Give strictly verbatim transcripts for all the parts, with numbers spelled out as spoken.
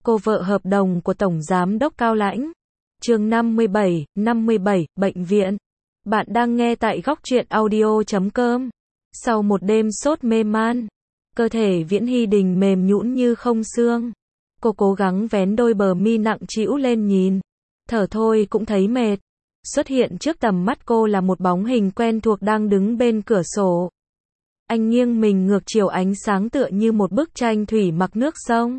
Cô vợ hợp đồng của Tổng Giám đốc Cao Lãnh. Chương năm mươi bảy, năm mươi bảy, Bệnh viện. Bạn đang nghe tại góc truyện audio chấm com. Sau một đêm sốt mê man, cơ thể Viễn Hy Đình mềm nhũn như không xương. Cô cố gắng vén đôi bờ mi nặng trĩu lên nhìn. Thở thôi cũng thấy mệt. Xuất hiện trước tầm mắt cô là một bóng hình quen thuộc đang đứng bên cửa sổ. Anh nghiêng mình ngược chiều ánh sáng tựa như một bức tranh thủy mặc nước sông.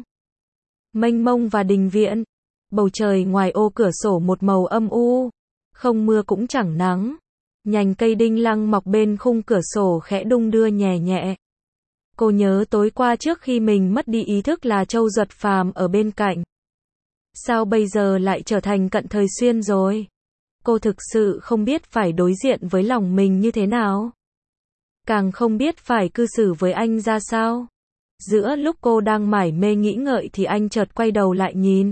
Mênh mông và đình viện. Bầu trời ngoài ô cửa sổ một màu âm u. Không mưa cũng chẳng nắng. Nhành cây đinh lăng mọc bên khung cửa sổ khẽ đung đưa nhẹ nhẹ. Cô nhớ tối qua trước khi mình mất đi ý thức là Châu Duật Phàm ở bên cạnh. Sao bây giờ lại trở thành Cận Thời Xuyên rồi? Cô thực sự không biết phải đối diện với lòng mình như thế nào. Càng không biết phải cư xử với anh ra sao. Giữa lúc cô đang mải mê nghĩ ngợi thì anh chợt quay đầu lại nhìn.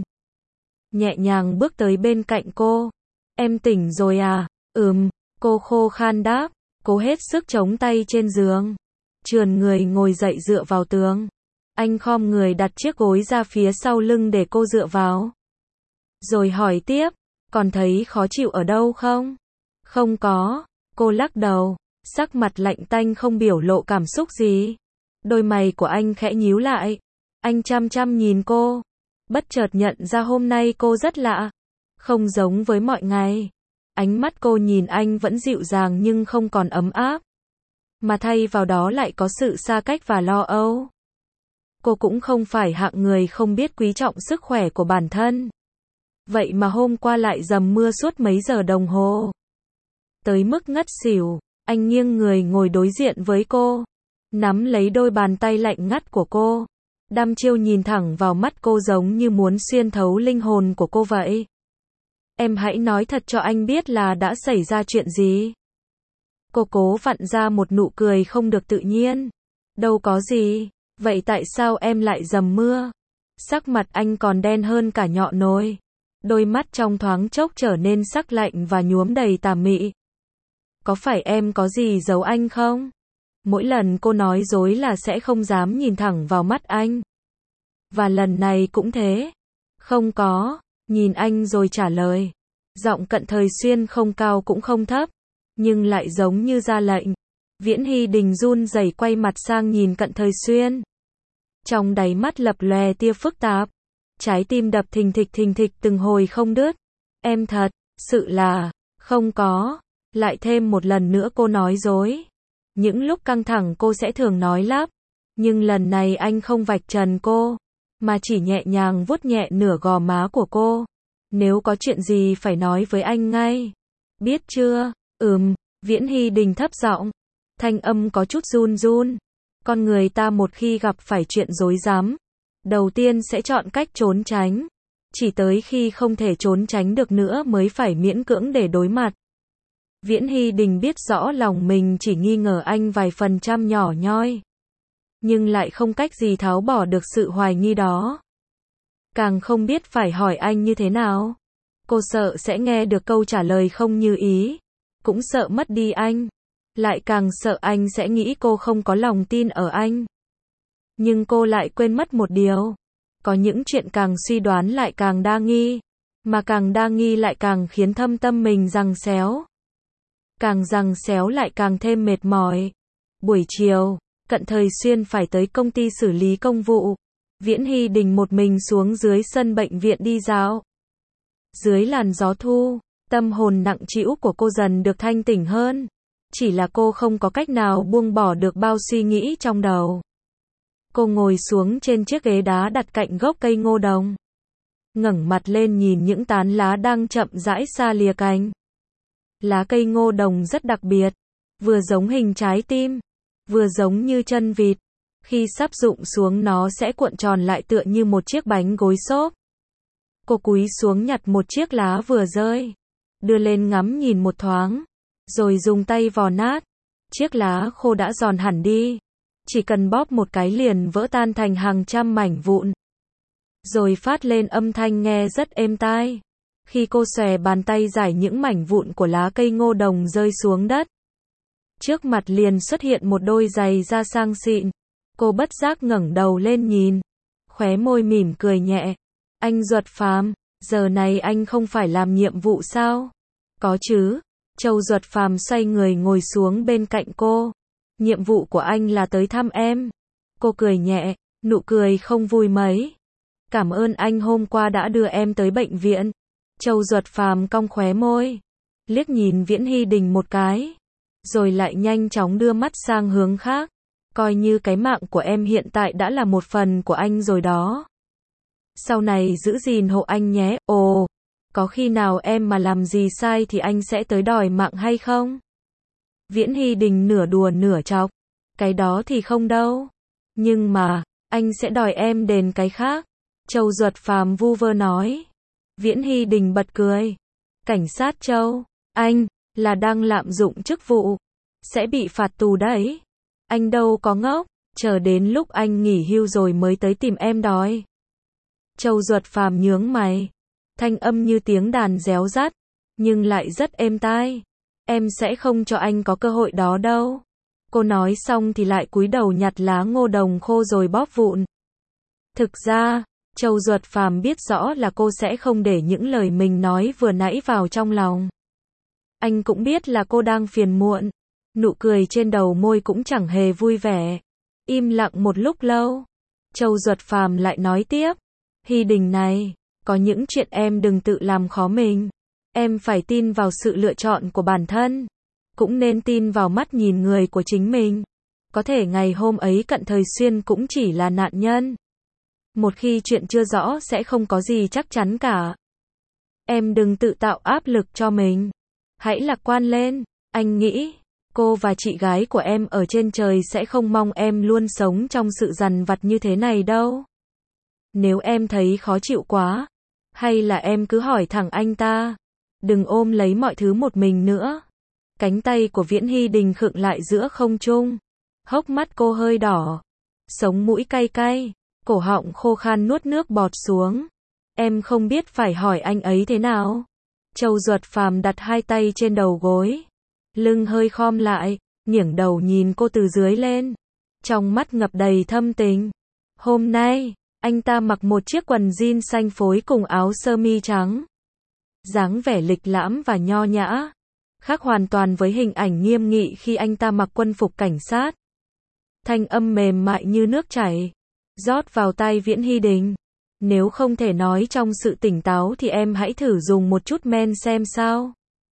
Nhẹ nhàng bước tới bên cạnh cô. Em tỉnh rồi à? Ừm, cô khô khan đáp, cố hết sức chống tay trên giường. Trườn người ngồi dậy dựa vào tường. Anh khom người đặt chiếc gối ra phía sau lưng để cô dựa vào. Rồi hỏi tiếp, còn thấy khó chịu ở đâu không? Không có, cô lắc đầu, sắc mặt lạnh tanh không biểu lộ cảm xúc gì. Đôi mày của anh khẽ nhíu lại. Anh chăm chăm nhìn cô. Bất chợt nhận ra hôm nay cô rất lạ. Không giống với mọi ngày. Ánh mắt cô nhìn anh vẫn dịu dàng nhưng không còn ấm áp. Mà thay vào đó lại có sự xa cách và lo âu. Cô cũng không phải hạng người không biết quý trọng sức khỏe của bản thân. Vậy mà hôm qua lại dầm mưa suốt mấy giờ đồng hồ. Tới mức ngất xỉu, anh nghiêng người ngồi đối diện với cô. Nắm lấy đôi bàn tay lạnh ngắt của cô. Đăm chiêu nhìn thẳng vào mắt cô giống như muốn xuyên thấu linh hồn của cô vậy. Em hãy nói thật cho anh biết là đã xảy ra chuyện gì. Cô cố vặn ra một nụ cười không được tự nhiên. Đâu có gì. Vậy tại sao em lại dầm mưa? Sắc mặt anh còn đen hơn cả nhọ nồi. Đôi mắt trong thoáng chốc trở nên sắc lạnh và nhuốm đầy tà mị. Có phải em có gì giấu anh không? Mỗi lần cô nói dối là sẽ không dám nhìn thẳng vào mắt anh. Và lần này cũng thế. Không có. Nhìn anh rồi trả lời. Giọng Cận Thời Xuyên không cao cũng không thấp. Nhưng lại giống như ra lệnh. Viễn Hy Đình run rẩy quay mặt sang nhìn Cận Thời Xuyên. Trong đáy mắt lập lòe tia phức tạp. Trái tim đập thình thịch thình thịch từng hồi không đứt. Em thật, sự là, không có. Lại thêm một lần nữa cô nói dối. Những lúc căng thẳng cô sẽ thường nói lắp. Nhưng lần này anh không vạch trần cô. Mà chỉ nhẹ nhàng vuốt nhẹ nửa gò má của cô. Nếu có chuyện gì phải nói với anh ngay. Biết chưa? Ừm, Viễn Hy Đình thấp giọng. Thanh âm có chút run run. Con người ta một khi gặp phải chuyện rối rắm, đầu tiên sẽ chọn cách trốn tránh. Chỉ tới khi không thể trốn tránh được nữa mới phải miễn cưỡng để đối mặt. Viễn Hy Đình biết rõ lòng mình chỉ nghi ngờ anh vài phần trăm nhỏ nhoi. Nhưng lại không cách gì tháo bỏ được sự hoài nghi đó. Càng không biết phải hỏi anh như thế nào. Cô sợ sẽ nghe được câu trả lời không như ý. Cũng sợ mất đi anh. Lại càng sợ anh sẽ nghĩ cô không có lòng tin ở anh. Nhưng cô lại quên mất một điều. Có những chuyện càng suy đoán lại càng đa nghi. Mà càng đa nghi lại càng khiến thâm tâm mình giằng xéo. Càng giằng xéo lại càng thêm mệt mỏi. Buổi chiều, Cận Thời Xuyên phải tới công ty xử lý công vụ. Viễn Hy Đình một mình xuống dưới sân bệnh viện đi dạo. Dưới làn gió thu, tâm hồn nặng trĩu của cô dần được thanh tỉnh hơn. Chỉ là cô không có cách nào buông bỏ được bao suy nghĩ trong đầu. Cô ngồi xuống trên chiếc ghế đá đặt cạnh gốc cây ngô đồng. Ngẩng mặt lên nhìn những tán lá đang chậm rãi xa lìa cành. Lá cây ngô đồng rất đặc biệt. Vừa giống hình trái tim. Vừa giống như chân vịt. Khi sắp rụng xuống nó sẽ cuộn tròn lại tựa như một chiếc bánh gối xốp. Cô cúi xuống nhặt một chiếc lá vừa rơi. Đưa lên ngắm nhìn một thoáng. Rồi dùng tay vò nát. Chiếc lá khô đã giòn hẳn đi. Chỉ cần bóp một cái liền vỡ tan thành hàng trăm mảnh vụn. Rồi phát lên âm thanh nghe rất êm tai. Khi cô xòe bàn tay giải những mảnh vụn của lá cây ngô đồng rơi xuống đất. Trước mặt liền xuất hiện một đôi giày da sang xịn. Cô bất giác ngẩng đầu lên nhìn. Khóe môi mỉm cười nhẹ. Anh Duật Phàm, giờ này anh không phải làm nhiệm vụ sao? Có chứ. Châu Duật Phàm xoay người ngồi xuống bên cạnh cô. Nhiệm vụ của anh là tới thăm em. Cô cười nhẹ, nụ cười không vui mấy. Cảm ơn anh hôm qua đã đưa em tới bệnh viện. Châu Duật Phàm cong khóe môi, liếc nhìn Viễn Hy Đình một cái, rồi lại nhanh chóng đưa mắt sang hướng khác. Coi như cái mạng của em hiện tại đã là một phần của anh rồi đó. Sau này giữ gìn hộ anh nhé. Ồ, có khi nào em mà làm gì sai thì anh sẽ tới đòi mạng hay không? Viễn Hy Đình nửa đùa nửa chọc. Cái đó thì không đâu. Nhưng mà, anh sẽ đòi em đền cái khác. Châu Duật Phàm vu vơ nói. Viễn Hy Đình bật cười. Cảnh sát Châu, anh, là đang lạm dụng chức vụ. Sẽ bị phạt tù đấy. Anh đâu có ngốc, chờ đến lúc anh nghỉ hưu rồi mới tới tìm em đòi. Châu Duật Phàm nhướng mày. Thanh âm như tiếng đàn réo rắt, nhưng lại rất êm tai. Em sẽ không cho anh có cơ hội đó đâu. Cô nói xong thì lại cúi đầu nhặt lá ngô đồng khô rồi bóp vụn. Thực ra, Châu Duật Phàm biết rõ là cô sẽ không để những lời mình nói vừa nãy vào trong lòng. Anh cũng biết là cô đang phiền muộn. Nụ cười trên đầu môi cũng chẳng hề vui vẻ. Im lặng một lúc lâu. Châu Duật Phàm lại nói tiếp. Hy Đình này, có những chuyện em đừng tự làm khó mình. Em phải tin vào sự lựa chọn của bản thân. Cũng nên tin vào mắt nhìn người của chính mình. Có thể ngày hôm ấy Cận Thời Xuyên cũng chỉ là nạn nhân. Một khi chuyện chưa rõ sẽ không có gì chắc chắn cả. Em đừng tự tạo áp lực cho mình. Hãy lạc quan lên. Anh nghĩ, cô và chị gái của em ở trên trời sẽ không mong em luôn sống trong sự dằn vặt như thế này đâu. Nếu em thấy khó chịu quá, hay là em cứ hỏi thẳng anh ta. Đừng ôm lấy mọi thứ một mình nữa. Cánh tay của Viễn Hy Đình khựng lại giữa không trung. Hốc mắt cô hơi đỏ. Sống mũi cay cay. Cổ họng khô khan nuốt nước bọt xuống. Em không biết phải hỏi anh ấy thế nào. Châu Duật Phàm đặt hai tay trên đầu gối. Lưng hơi khom lại, nghiêng đầu nhìn cô từ dưới lên. Trong mắt ngập đầy thâm tình. Hôm nay, anh ta mặc một chiếc quần jean xanh phối cùng áo sơ mi trắng. Dáng vẻ lịch lãm và nho nhã. Khác hoàn toàn với hình ảnh nghiêm nghị khi anh ta mặc quân phục cảnh sát. Thanh âm mềm mại như nước chảy. Rót vào tai Viễn Hy Đình. Nếu không thể nói trong sự tỉnh táo thì em hãy thử dùng một chút men xem sao.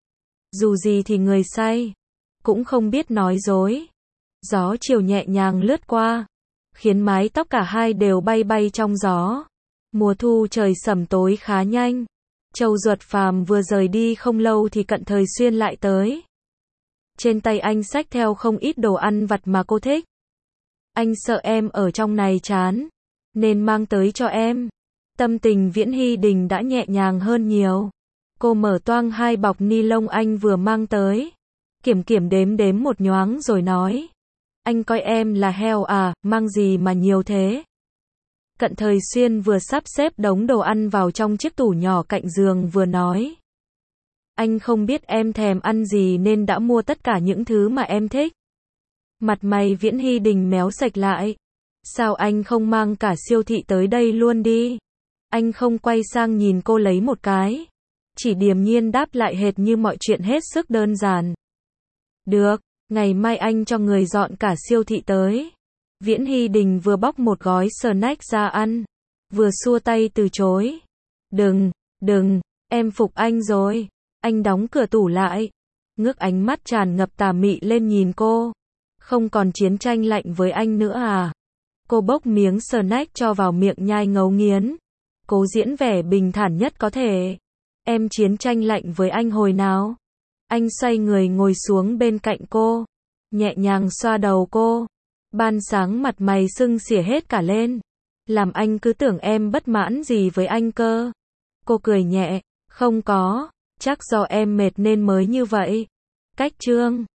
Dù gì thì người say cũng không biết nói dối. Gió chiều nhẹ nhàng lướt qua, khiến mái tóc cả hai đều bay bay trong gió. Mùa thu trời sẩm tối khá nhanh. Châu Duật Phàm vừa rời đi không lâu thì Cận Thời Xuyên lại tới. Trên tay anh xách theo không ít đồ ăn vặt mà cô thích. Anh sợ em ở trong này chán, nên mang tới cho em. Tâm tình Viễn Hy Đình đã nhẹ nhàng hơn nhiều. Cô mở toang hai bọc ni lông anh vừa mang tới. Kiểm kiểm đếm đếm một nhoáng rồi nói. Anh coi em là heo à, mang gì mà nhiều thế? Cận Thời Xuyên vừa sắp xếp đống đồ ăn vào trong chiếc tủ nhỏ cạnh giường vừa nói. Anh không biết em thèm ăn gì nên đã mua tất cả những thứ mà em thích. Mặt mày Viễn Hy Đình méo sạch lại. Sao anh không mang cả siêu thị tới đây luôn đi? Anh không quay sang nhìn cô lấy một cái. Chỉ điềm nhiên đáp lại hệt như mọi chuyện hết sức đơn giản. Được, ngày mai anh cho người dọn cả siêu thị tới. Viễn Hy Đình vừa bóc một gói snack ra ăn, vừa xua tay từ chối. Đừng, đừng, em phục anh rồi. Anh đóng cửa tủ lại, ngước ánh mắt tràn ngập tà mị lên nhìn cô. Không còn chiến tranh lạnh với anh nữa à? Cô bốc miếng snack cho vào miệng nhai ngấu nghiến. Cố diễn vẻ bình thản nhất có thể. Em chiến tranh lạnh với anh hồi nào? Anh xoay người ngồi xuống bên cạnh cô, nhẹ nhàng xoa đầu cô. Ban sáng mặt mày sưng xỉa hết cả lên. Làm anh cứ tưởng em bất mãn gì với anh cơ. Cô cười nhẹ, không có, chắc do em mệt nên mới như vậy. Cách chương